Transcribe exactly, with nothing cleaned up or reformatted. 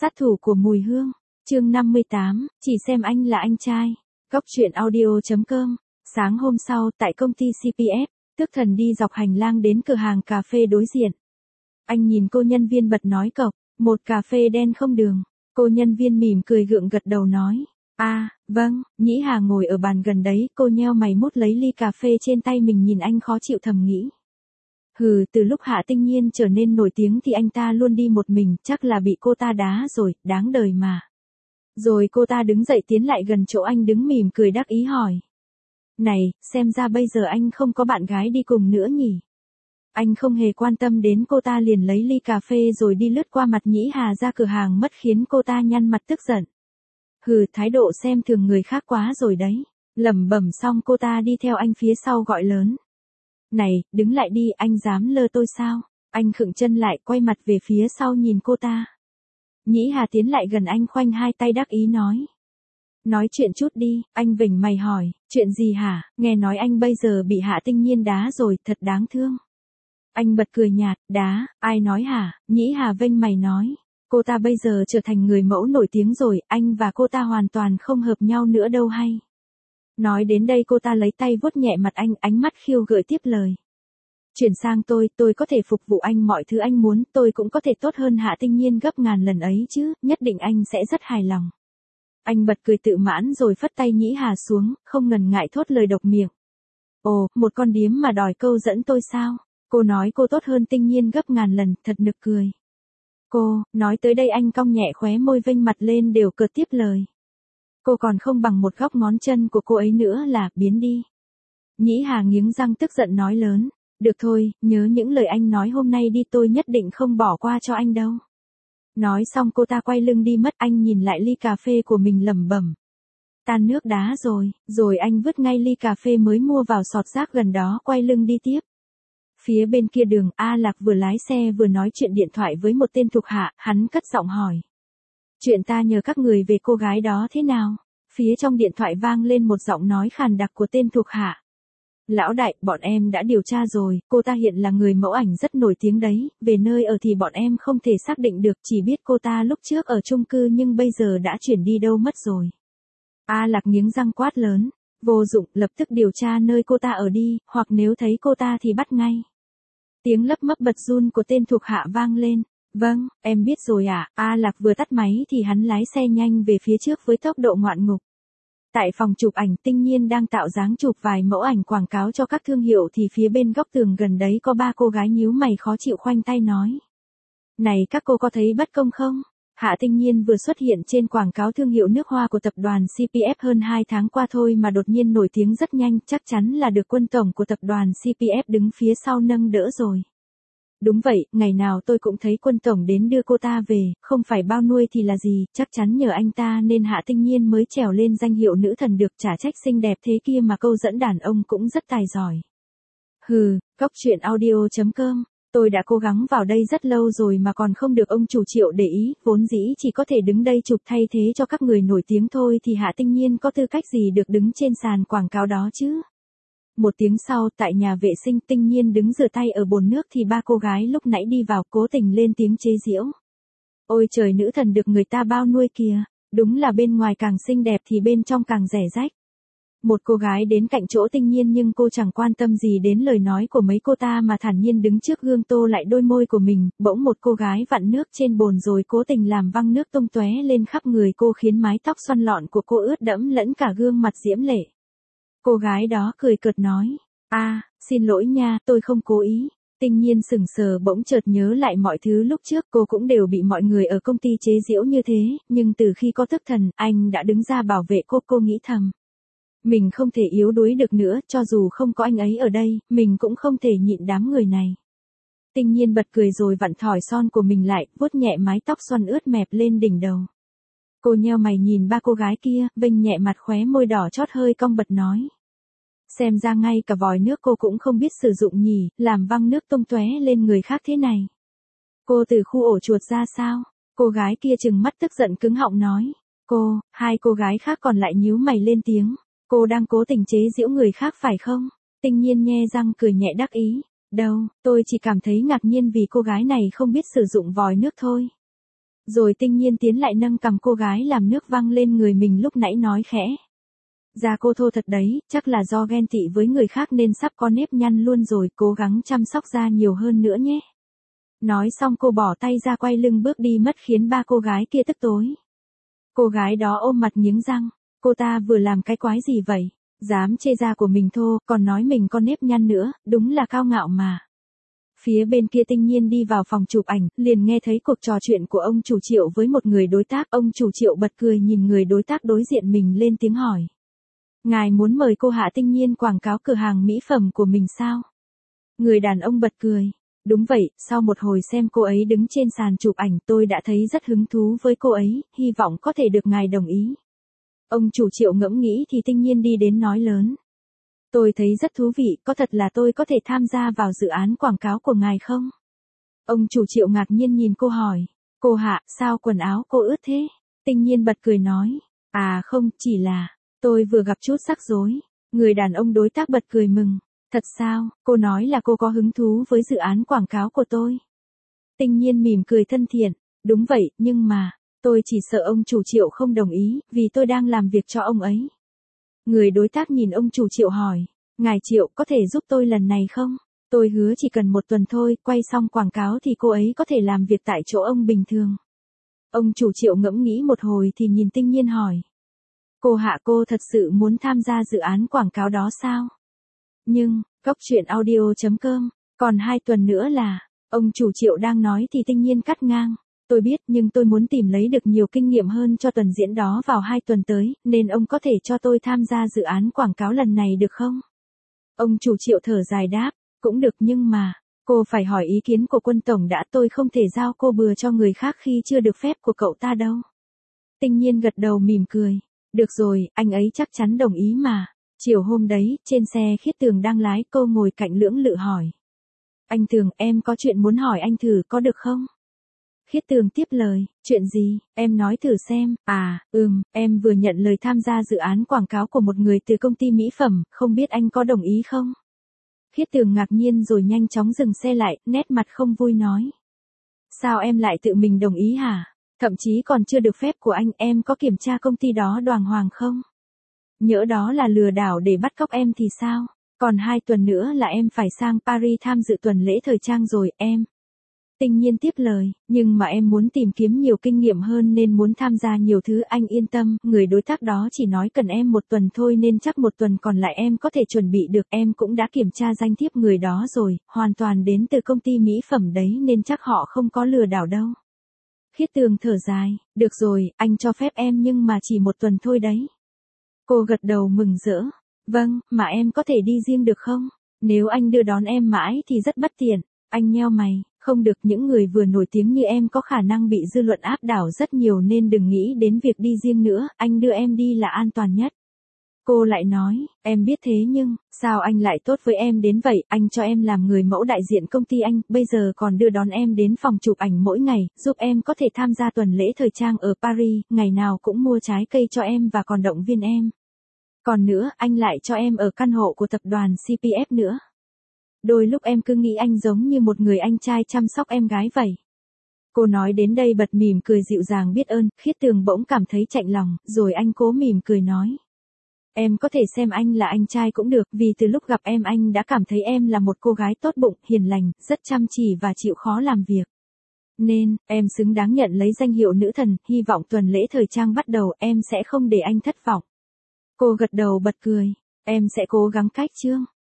Sát thủ của mùi hương, chương năm mươi tám, chỉ xem anh là anh trai. Góc truyện audio chấm com. Sáng hôm sau, tại công ty xê pê ép, Tước Thần đi dọc hành lang đến cửa hàng cà phê đối diện. Anh nhìn cô nhân viên bật nói cộc, một cà phê đen không đường. Cô nhân viên mỉm cười gượng gật đầu nói, à, vâng. Nhĩ Hà ngồi ở bàn gần đấy, cô nheo mày mút lấy ly cà phê trên tay mình nhìn anh khó chịu thầm nghĩ. Hừ, từ lúc Hạ Tinh Nhiên trở nên nổi tiếng thì anh ta luôn đi một mình, chắc là bị cô ta đá rồi, đáng đời mà. Rồi cô ta đứng dậy tiến lại gần chỗ anh đứng mỉm cười đắc ý hỏi. Này, xem ra bây giờ anh không có bạn gái đi cùng nữa nhỉ? Anh không hề quan tâm đến cô ta liền lấy ly cà phê rồi đi lướt qua mặt Nhĩ Hà ra cửa hàng mất khiến cô ta nhăn mặt tức giận. Hừ, thái độ xem thường người khác quá rồi đấy. Lẩm bẩm xong cô ta đi theo anh phía sau gọi lớn. Này, đứng lại đi, anh dám lơ tôi sao? Anh khựng chân lại quay mặt về phía sau nhìn cô ta. Nhĩ Hà tiến lại gần anh khoanh hai tay đắc ý nói. Nói chuyện chút đi, anh vểnh mày hỏi, chuyện gì hả? Nghe nói anh bây giờ bị Hạ Tinh Nhiên đá rồi, thật đáng thương. Anh bật cười nhạt, đá, ai nói hả? Nhĩ Hà vênh mày nói. Cô ta bây giờ trở thành người mẫu nổi tiếng rồi, anh và cô ta hoàn toàn không hợp nhau nữa đâu hay. Nói đến đây cô ta lấy tay vuốt nhẹ mặt anh, ánh mắt khiêu gợi tiếp lời. Chuyển sang tôi, tôi có thể phục vụ anh mọi thứ anh muốn, tôi cũng có thể tốt hơn Hạ Tinh Nhiên gấp ngàn lần ấy chứ, nhất định anh sẽ rất hài lòng. Anh bật cười tự mãn rồi phất tay Nhĩ Hà xuống, không ngần ngại thốt lời độc miệng. Ồ, một con điếm mà đòi câu dẫn tôi sao? Cô nói cô tốt hơn Tinh Nhiên gấp ngàn lần, thật nực cười. Cô, nói tới đây anh cong nhẹ khóe môi vênh mặt lên đều cợt tiếp lời. Cô còn không bằng một góc ngón chân của cô ấy nữa là, biến đi. Nhĩ Hà nghiến răng tức giận nói lớn. Được thôi, nhớ những lời anh nói hôm nay đi, tôi nhất định không bỏ qua cho anh đâu. Nói xong cô ta quay lưng đi mất, anh nhìn lại ly cà phê của mình lẩm bẩm. Tan nước đá rồi, rồi anh vứt ngay ly cà phê mới mua vào sọt rác gần đó quay lưng đi tiếp. Phía bên kia đường, A Lạc vừa lái xe vừa nói chuyện điện thoại với một tên thuộc hạ, hắn cất giọng hỏi. Chuyện ta nhờ các người về cô gái đó thế nào? Phía trong điện thoại vang lên một giọng nói khàn đặc của tên thuộc hạ. Lão đại, bọn em đã điều tra rồi, cô ta hiện là người mẫu ảnh rất nổi tiếng đấy, về nơi ở thì bọn em không thể xác định được, chỉ biết cô ta lúc trước ở chung cư nhưng bây giờ đã chuyển đi đâu mất rồi. A Lạc nghiến răng quát lớn, vô dụng, lập tức điều tra nơi cô ta ở đi, hoặc nếu thấy cô ta thì bắt ngay. Tiếng lấp mấp bật run của tên thuộc hạ vang lên. Vâng, em biết rồi ạ. À. A Lạc vừa tắt máy thì hắn lái xe nhanh về phía trước với tốc độ ngoạn ngục. Tại phòng chụp ảnh, Tinh Nhiên đang tạo dáng chụp vài mẫu ảnh quảng cáo cho các thương hiệu thì phía bên góc tường gần đấy có ba cô gái nhíu mày khó chịu khoanh tay nói. Này các cô có thấy bất công không? Hạ Tinh Nhiên vừa xuất hiện trên quảng cáo thương hiệu nước hoa của tập đoàn xê pê ép hơn hai tháng qua thôi mà đột nhiên nổi tiếng rất nhanh, chắc chắn là được quân tổng của tập đoàn xê pê ép đứng phía sau nâng đỡ rồi. Đúng vậy, ngày nào tôi cũng thấy quân tổng đến đưa cô ta về, không phải bao nuôi thì là gì, chắc chắn nhờ anh ta nên Hạ Tinh Nhiên mới trèo lên danh hiệu nữ thần được, trả trách xinh đẹp thế kia mà câu dẫn đàn ông cũng rất tài giỏi. Hừ, góc truyện audio chấm com, tôi đã cố gắng vào đây rất lâu rồi mà còn không được ông chủ Triệu để ý, vốn dĩ chỉ có thể đứng đây chụp thay thế cho các người nổi tiếng thôi thì Hạ Tinh Nhiên có tư cách gì được đứng trên sàn quảng cáo đó chứ. Một tiếng sau, tại nhà vệ sinh, Tinh Nhiên đứng rửa tay ở bồn nước thì ba cô gái lúc nãy đi vào cố tình lên tiếng chế giễu. Ôi trời, nữ thần được người ta bao nuôi kìa, đúng là bên ngoài càng xinh đẹp thì bên trong càng rẻ rách. Một cô gái đến cạnh chỗ Tinh Nhiên nhưng cô chẳng quan tâm gì đến lời nói của mấy cô ta mà thản nhiên đứng trước gương tô lại đôi môi của mình, bỗng một cô gái vặn nước trên bồn rồi cố tình làm văng nước tung tóe lên khắp người cô khiến mái tóc xoăn lọn của cô ướt đẫm lẫn cả gương mặt diễm lệ. Cô gái đó cười cợt nói, a, à, xin lỗi nha, tôi không cố ý. Tinh Nhiên sững sờ bỗng chợt nhớ lại mọi thứ lúc trước cô cũng đều bị mọi người ở công ty chế giễu như thế, nhưng từ khi có Tước Thần, anh đã đứng ra bảo vệ cô, cô nghĩ thầm. Mình không thể yếu đuối được nữa, cho dù không có anh ấy ở đây, mình cũng không thể nhịn đám người này. Tinh Nhiên bật cười rồi vặn thỏi son của mình lại, vuốt nhẹ mái tóc xoăn ướt mẹp lên đỉnh đầu. Cô nheo mày nhìn ba cô gái kia, vênh nhẹ mặt khóe môi đỏ chót hơi cong bật nói. Xem ra ngay cả vòi nước cô cũng không biết sử dụng nhỉ, làm văng nước tung tóe lên người khác thế này. Cô từ khu ổ chuột ra sao? Cô gái kia trừng mắt tức giận cứng họng nói. Cô, hai cô gái khác còn lại nhíu mày lên tiếng. Cô đang cố tình chế giễu người khác phải không? Tinh Nhiên nhe răng cười nhẹ đắc ý. Đâu, tôi chỉ cảm thấy ngạc nhiên vì cô gái này không biết sử dụng vòi nước thôi. Rồi Tinh Nhiên tiến lại nâng cằm cô gái làm nước văng lên người mình lúc nãy nói khẽ. Da cô thô thật đấy, chắc là do ghen tị với người khác nên sắp có nếp nhăn luôn rồi, cố gắng chăm sóc da nhiều hơn nữa nhé. Nói xong cô bỏ tay ra quay lưng bước đi mất khiến ba cô gái kia tức tối. Cô gái đó ôm mặt nghiến răng, cô ta vừa làm cái quái gì vậy, dám chê da của mình thô, còn nói mình có nếp nhăn nữa, đúng là cao ngạo mà. Phía bên kia Tinh Nhiên đi vào phòng chụp ảnh, liền nghe thấy cuộc trò chuyện của ông chủ Triệu với một người đối tác. Ông chủ Triệu bật cười nhìn người đối tác đối diện mình lên tiếng hỏi. Ngài muốn mời cô Hạ Tinh Nhiên quảng cáo cửa hàng mỹ phẩm của mình sao? Người đàn ông bật cười. Đúng vậy, sau một hồi xem cô ấy đứng trên sàn chụp ảnh tôi đã thấy rất hứng thú với cô ấy, hy vọng có thể được ngài đồng ý. Ông chủ Triệu ngẫm nghĩ thì Tinh Nhiên đi đến nói lớn. Tôi thấy rất thú vị, có thật là tôi có thể tham gia vào dự án quảng cáo của ngài không? Ông chủ Triệu ngạc nhiên nhìn cô hỏi. Cô Hạ, sao quần áo cô ướt thế? Tinh Nhiên bật cười nói. À không, chỉ là, tôi vừa gặp chút rắc rối. Người đàn ông đối tác bật cười mừng. Thật sao, cô nói là cô có hứng thú với dự án quảng cáo của tôi. Tinh Nhiên mỉm cười thân thiện. Đúng vậy, nhưng mà, tôi chỉ sợ ông chủ Triệu không đồng ý, vì tôi đang làm việc cho ông ấy. Người đối tác nhìn ông chủ Triệu hỏi. Ngài Triệu có thể giúp tôi lần này không? Tôi hứa chỉ cần một tuần thôi, quay xong quảng cáo thì cô ấy có thể làm việc tại chỗ ông bình thường. Ông chủ Triệu ngẫm nghĩ một hồi thì nhìn Tinh Nhiên hỏi. Cô Hạ cô thật sự muốn tham gia dự án quảng cáo đó sao? Nhưng, Cốc Truyện Audio chấm com, còn hai tuần nữa là, ông chủ Triệu đang nói thì Tinh Nhiên cắt ngang. Tôi biết nhưng tôi muốn tìm lấy được nhiều kinh nghiệm hơn cho tuần diễn đó vào hai tuần tới, nên ông có thể cho tôi tham gia dự án quảng cáo lần này được không? Ông chủ Triệu thở dài đáp, cũng được nhưng mà, cô phải hỏi ý kiến của Quân Tổng đã, tôi không thể giao cô bừa cho người khác khi chưa được phép của cậu ta đâu. Tinh Nhiên gật đầu mỉm cười, được rồi, anh ấy chắc chắn đồng ý mà. Chiều hôm đấy, trên xe Khiết Tường đang lái, cô ngồi cạnh Lưỡng Lự hỏi. Anh Tường, em có chuyện muốn hỏi anh thử có được không? Khiết Tường tiếp lời, chuyện gì, em nói thử xem. À, ừm, em vừa nhận lời tham gia dự án quảng cáo của một người từ công ty mỹ phẩm, không biết anh có đồng ý không? Khiết Tường ngạc nhiên rồi nhanh chóng dừng xe lại, nét mặt không vui nói. Sao em lại tự mình đồng ý hả? Thậm chí còn chưa được phép của anh, em có kiểm tra công ty đó đàng hoàng không? Nhỡ đó là lừa đảo để bắt cóc em thì sao? Còn hai tuần nữa là em phải sang Paris tham dự tuần lễ thời trang rồi, em. Tinh Nhiên tiếp lời, nhưng mà em muốn tìm kiếm nhiều kinh nghiệm hơn nên muốn tham gia nhiều thứ, anh yên tâm, người đối tác đó chỉ nói cần em một tuần thôi nên chắc một tuần còn lại em có thể chuẩn bị được, em cũng đã kiểm tra danh thiếp người đó rồi, hoàn toàn đến từ công ty mỹ phẩm đấy nên chắc họ không có lừa đảo đâu. Khiết Tường thở dài, được rồi, anh cho phép em nhưng mà chỉ một tuần thôi đấy. Cô gật đầu mừng rỡ, vâng, mà em có thể đi riêng được không? Nếu anh đưa đón em mãi thì rất bất tiện. Anh nheo mày, không được, những người vừa nổi tiếng như em có khả năng bị dư luận áp đảo rất nhiều nên đừng nghĩ đến việc đi riêng nữa, anh đưa em đi là an toàn nhất. Cô lại nói, em biết thế nhưng, sao anh lại tốt với em đến vậy, anh cho em làm người mẫu đại diện công ty anh, bây giờ còn đưa đón em đến phòng chụp ảnh mỗi ngày, giúp em có thể tham gia tuần lễ thời trang ở Paris, ngày nào cũng mua trái cây cho em và còn động viên em. Còn nữa, anh lại cho em ở căn hộ của tập đoàn xê pê ép nữa. Đôi lúc em cứ nghĩ anh giống như một người anh trai chăm sóc em gái vậy. Cô nói đến đây bật mỉm cười dịu dàng biết ơn, Khiết Tường bỗng cảm thấy chạnh lòng, rồi anh cố mỉm cười nói. Em có thể xem anh là anh trai cũng được, vì từ lúc gặp em anh đã cảm thấy em là một cô gái tốt bụng, hiền lành, rất chăm chỉ và chịu khó làm việc. Nên, em xứng đáng nhận lấy danh hiệu nữ thần, hy vọng tuần lễ thời trang bắt đầu em sẽ không để anh thất vọng. Cô gật đầu bật cười, em sẽ cố gắng cách chương.